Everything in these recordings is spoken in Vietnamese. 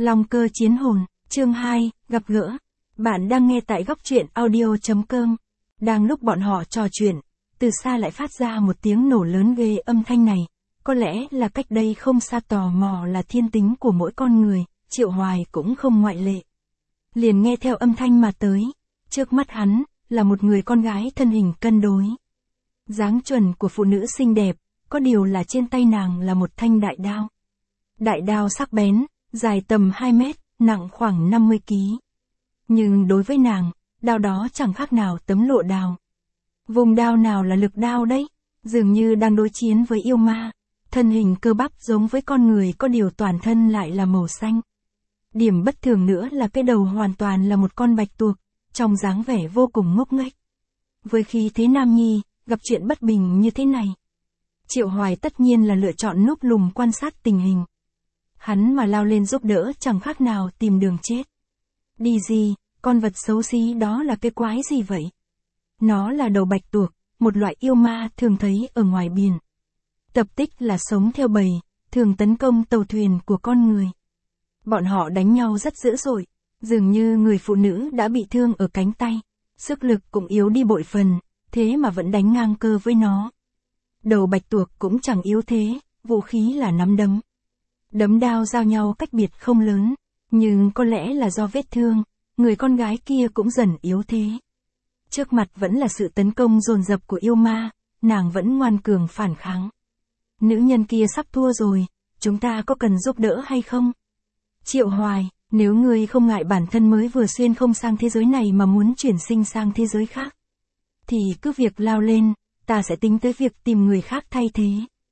Long cơ chiến hồn, chương 2, gặp gỡ. Bạn đang nghe tại góc truyện audio.com. Đang lúc bọn họ trò chuyện, từ xa lại phát ra một tiếng nổ lớn ghê. Âm thanh này, có lẽ là cách đây không xa, tò mò là thiên tính của mỗi con người, Triệu Hoài cũng không ngoại lệ. Liền nghe theo âm thanh mà tới, trước mắt hắn, là một người con gái thân hình cân đối. Dáng chuẩn của phụ nữ xinh đẹp, có điều là trên tay nàng là một thanh đại đao. Đại đao sắc bén, dài tầm 2 mét, nặng khoảng 50 kg. Nhưng đối với nàng, đao đó chẳng khác nào tấm lụa đào. Vùng đao nào là lực đao đấy? Dường như đang đối chiến với yêu ma. Thân hình cơ bắp giống với con người, có điều toàn thân lại là màu xanh. Điểm bất thường nữa là cái đầu hoàn toàn là một con bạch tuộc, trong dáng vẻ vô cùng ngốc nghếch. Với khí thế nam nhi, gặp chuyện bất bình như thế này, Triệu Hoài tất nhiên là lựa chọn núp lùm quan sát tình hình. Hắn mà lao lên giúp đỡ chẳng khác nào tìm đường chết. Đi gì, con vật xấu xí đó là cái quái gì vậy? Nó là đầu bạch tuộc, một loại yêu ma thường thấy ở ngoài biển. Tập tích là sống theo bầy, thường tấn công tàu thuyền của con người. Bọn họ đánh nhau rất dữ dội, dường như người phụ nữ đã bị thương ở cánh tay, sức lực cũng yếu đi bội phần, thế mà vẫn đánh ngang cơ với nó. Đầu bạch tuộc cũng chẳng yếu thế, vũ khí là nắm đấm. Đấm đao giao nhau cách biệt không lớn, nhưng có lẽ là do vết thương, người con gái kia cũng dần yếu thế. Trước mặt vẫn là sự tấn công dồn dập của yêu ma, nàng vẫn ngoan cường phản kháng. Nữ nhân kia sắp thua rồi, chúng ta có cần giúp đỡ hay không? Triệu Hoài, nếu ngươi không ngại bản thân mới vừa xuyên không sang thế giới này mà muốn chuyển sinh sang thế giới khác, thì cứ việc lao lên, ta sẽ tính tới việc tìm người khác thay thế.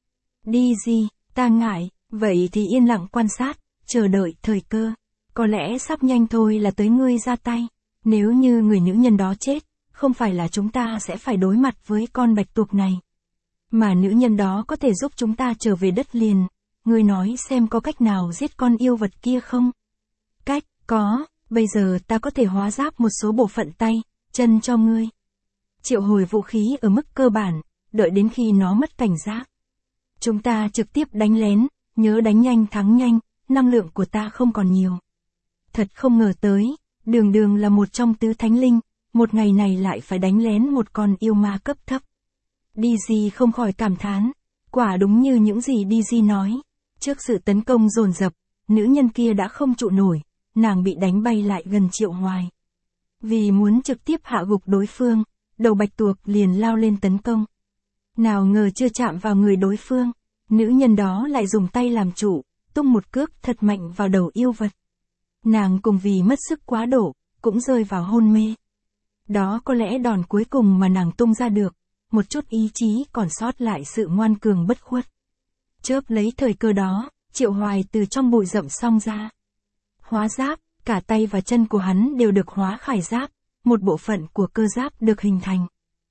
Đi gì, ta ngại, vậy thì yên lặng quan sát, chờ đợi thời cơ. Có lẽ sắp nhanh thôi là tới ngươi ra tay. Nếu như người nữ nhân đó chết, không phải là chúng ta sẽ phải đối mặt với con bạch tuộc này, mà nữ nhân đó có thể giúp chúng ta trở về đất liền. Ngươi nói xem có cách nào giết con yêu vật kia không? Cách, có, bây giờ ta có thể hóa giáp một số bộ phận tay, chân cho ngươi. Triệu hồi vũ khí ở mức cơ bản, đợi đến khi nó mất cảnh giác. Chúng ta trực tiếp đánh lén, nhớ đánh nhanh thắng nhanh, năng lượng của ta không còn nhiều. Thật không ngờ tới, đường đường là một trong tứ thánh linh, một ngày này lại phải đánh lén một con yêu ma cấp thấp. DZ không khỏi cảm thán, quả đúng như những gì DZ nói. Trước sự tấn công dồn dập, nữ nhân kia đã không trụ nổi, nàng bị đánh bay lại gần Triệu Hoài. Vì muốn trực tiếp hạ gục đối phương, đầu bạch tuộc liền lao lên tấn công. Nào ngờ chưa chạm vào người đối phương, nữ nhân đó lại dùng tay làm chủ, tung một cước thật mạnh vào đầu yêu vật. Nàng cùng vì mất sức quá độ, cũng rơi vào hôn mê. Đó có lẽ đòn cuối cùng mà nàng tung ra được, một chút ý chí còn sót lại sự ngoan cường bất khuất. Chớp lấy thời cơ đó, Triệu Hoài từ trong bụi rậm xông ra. Hóa giáp, cả tay và chân của hắn đều được hóa khải giáp, một bộ phận của cơ giáp được hình thành.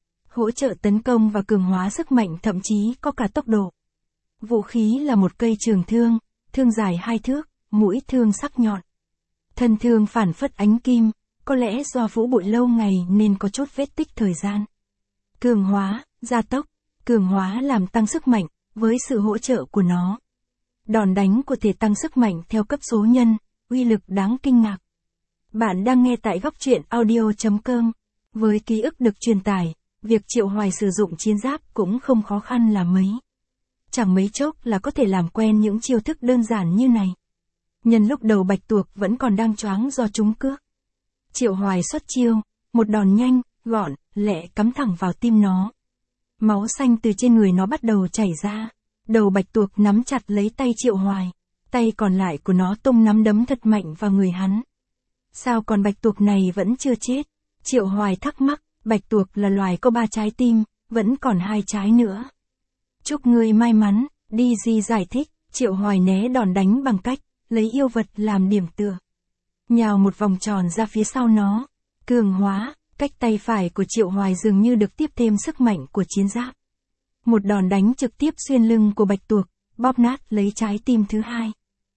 Hỗ trợ tấn công và cường hóa sức mạnh, thậm chí có cả tốc độ. Vũ khí là một cây trường thương, thương dài 2 thước, mũi thương sắc nhọn. Thân thương phản phất ánh kim, có lẽ do phủ bụi lâu ngày nên có chút vết tích thời gian. Cường hóa, gia tốc, cường hóa làm tăng sức mạnh, với sự hỗ trợ của nó. Đòn đánh của thể tăng sức mạnh theo cấp số nhân, uy lực đáng kinh ngạc. Bạn đang nghe tại góc truyện audio.com. Với ký ức được truyền tải, việc Triệu Hoài sử dụng chiến giáp cũng không khó khăn là mấy. Chẳng mấy chốc là có thể làm quen những chiêu thức đơn giản như này. Nhân lúc đầu bạch tuộc vẫn còn đang choáng do trúng cước, Triệu Hoài xuất chiêu, một đòn nhanh, gọn, lẹ cắm thẳng vào tim nó. Máu xanh từ trên người nó bắt đầu chảy ra. Đầu bạch tuộc nắm chặt lấy tay Triệu Hoài, tay còn lại của nó tung nắm đấm thật mạnh vào người hắn. Sao con bạch tuộc này vẫn chưa chết? Triệu Hoài thắc mắc, bạch tuộc là loài có 3 trái tim, vẫn còn 2 trái nữa. Chúc ngươi may mắn, DZ giải thích. Triệu Hoài né đòn đánh bằng cách lấy yêu vật làm điểm tựa, nhào một vòng tròn ra phía sau nó. Cường hóa, cách tay phải của Triệu Hoài dường như được tiếp thêm sức mạnh của chiến giáp. Một đòn đánh trực tiếp xuyên lưng của bạch tuộc, bóp nát lấy trái tim thứ 2.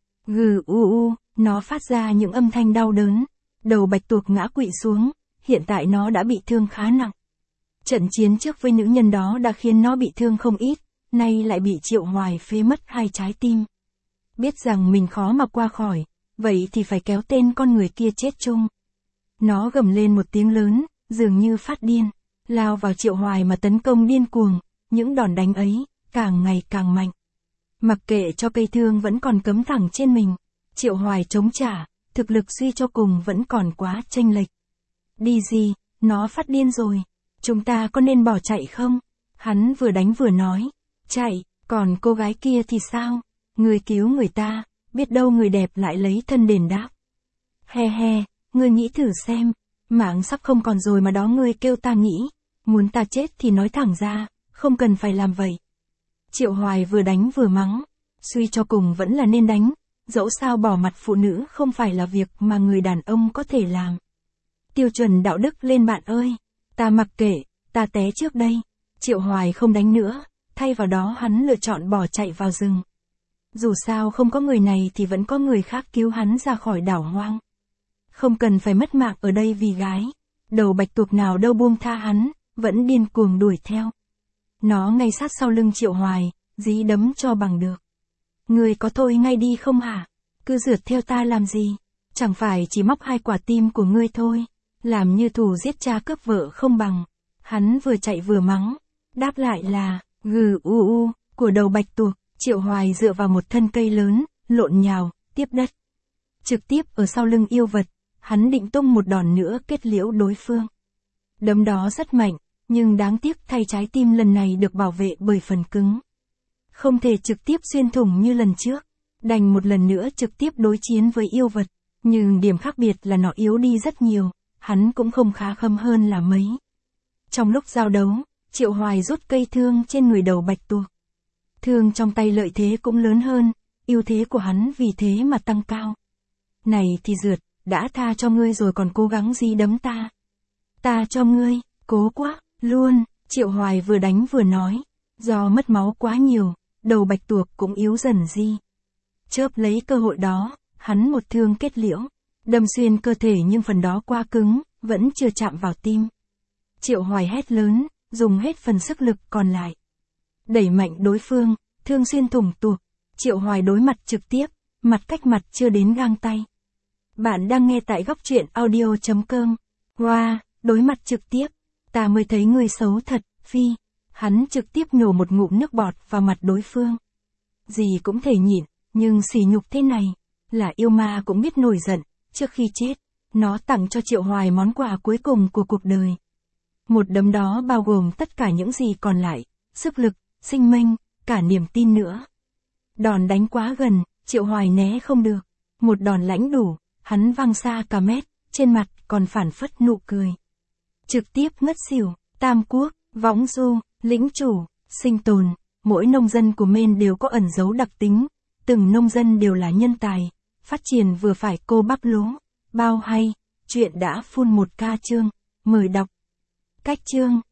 Gừ u u, nó phát ra những âm thanh đau đớn. Đầu bạch tuộc ngã quỵ xuống, hiện tại nó đã bị thương khá nặng. Trận chiến trước với nữ nhân đó đã khiến nó bị thương không ít, nay lại bị Triệu Hoài phế mất 2 trái tim. Biết rằng mình khó mà qua khỏi, vậy thì phải kéo tên con người kia chết chung. Nó gầm lên một tiếng lớn, dường như phát điên, lao vào Triệu Hoài mà tấn công điên cuồng, những đòn đánh ấy, càng ngày càng mạnh. Mặc kệ cho cây thương vẫn còn cấm thẳng trên mình, Triệu Hoài chống trả, thực lực suy cho cùng vẫn còn quá chênh lệch. Đi gì, nó phát điên rồi, chúng ta có nên bỏ chạy không? Hắn vừa đánh vừa nói, chạy, còn cô gái kia thì sao? Người cứu người ta, biết đâu người đẹp lại lấy thân đền đáp. He he, ngươi nghĩ thử xem, mạng sắp không còn rồi mà đó ngươi kêu ta nghĩ, muốn ta chết thì nói thẳng ra, không cần phải làm vậy. Triệu Hoài vừa đánh vừa mắng, suy cho cùng vẫn là nên đánh, dẫu sao bỏ mặt phụ nữ không phải là việc mà người đàn ông có thể làm. Tiêu chuẩn đạo đức lên bạn ơi, ta mặc kệ, ta té trước đây. Triệu Hoài không đánh nữa, thay vào đó hắn lựa chọn bỏ chạy vào rừng. Dù sao không có người này thì vẫn có người khác cứu hắn ra khỏi đảo hoang. Không cần phải mất mạng ở đây vì gái. Đầu bạch tuộc nào đâu buông tha hắn, vẫn điên cuồng đuổi theo. Nó ngay sát sau lưng Triệu Hoài, dí đấm cho bằng được. Ngươi có thôi ngay đi không hả? Cứ rượt theo ta làm gì? Chẳng phải chỉ móc 2 quả tim của ngươi thôi. Làm như thù giết cha cướp vợ không bằng. Hắn vừa chạy vừa mắng. Đáp lại là, gừ u u, của đầu bạch tuộc. Triệu Hoài dựa vào một thân cây lớn, lộn nhào, tiếp đất. Trực tiếp ở sau lưng yêu vật, hắn định tung một đòn nữa kết liễu đối phương. Đấm đó rất mạnh, nhưng đáng tiếc thay trái tim lần này được bảo vệ bởi phần cứng. Không thể trực tiếp xuyên thủng như lần trước, đành một lần nữa trực tiếp đối chiến với yêu vật. Nhưng điểm khác biệt là nó yếu đi rất nhiều, hắn cũng không khá khâm hơn là mấy. Trong lúc giao đấu, Triệu Hoài rút cây thương trên người đầu bạch tuộc. Thương trong tay lợi thế cũng lớn hơn, ưu thế của hắn vì thế mà tăng cao. Này thì rượt, đã tha cho ngươi rồi còn cố gắng gì đấm ta. Ta cho ngươi, cố quá, luôn, Triệu Hoài vừa đánh vừa nói. Do mất máu quá nhiều, đầu bạch tuộc cũng yếu dần đi. Chớp lấy cơ hội đó, hắn một thương kết liễu, đâm xuyên cơ thể nhưng phần đó quá cứng, vẫn chưa chạm vào tim. Triệu Hoài hét lớn, dùng hết phần sức lực còn lại. Đẩy mạnh đối phương, thương xuyên thủng tuộc. Triệu Hoài đối mặt trực tiếp, mặt cách mặt chưa đến gang tay. Bạn đang nghe tại góc truyện audio.com. Wow, đối mặt trực tiếp. Ta mới thấy người xấu thật, phi. Hắn trực tiếp nhổ một ngụm nước bọt vào mặt đối phương. Gì cũng thể nhịn, nhưng sỉ nhục thế này, là yêu ma cũng biết nổi giận. Trước khi chết, nó tặng cho Triệu Hoài món quà cuối cùng của cuộc đời. Một đấm đó bao gồm tất cả những gì còn lại, sức lực, sinh mệnh, cả niềm tin nữa. Đòn đánh quá gần, Triệu Hoài né không được. Một đòn lãnh đủ, hắn văng xa cả mét, trên mặt còn phản phất nụ cười. Trực tiếp ngất xỉu, Tam Quốc, Võng Du, Lĩnh Chủ, Sinh Tồn, mỗi nông dân của Maine đều có ẩn dấu đặc tính. Từng nông dân đều là nhân tài, phát triển vừa phải cô bắp lúa. Bao hay, chuyện đã full 1K chương, mời đọc. Cách chương.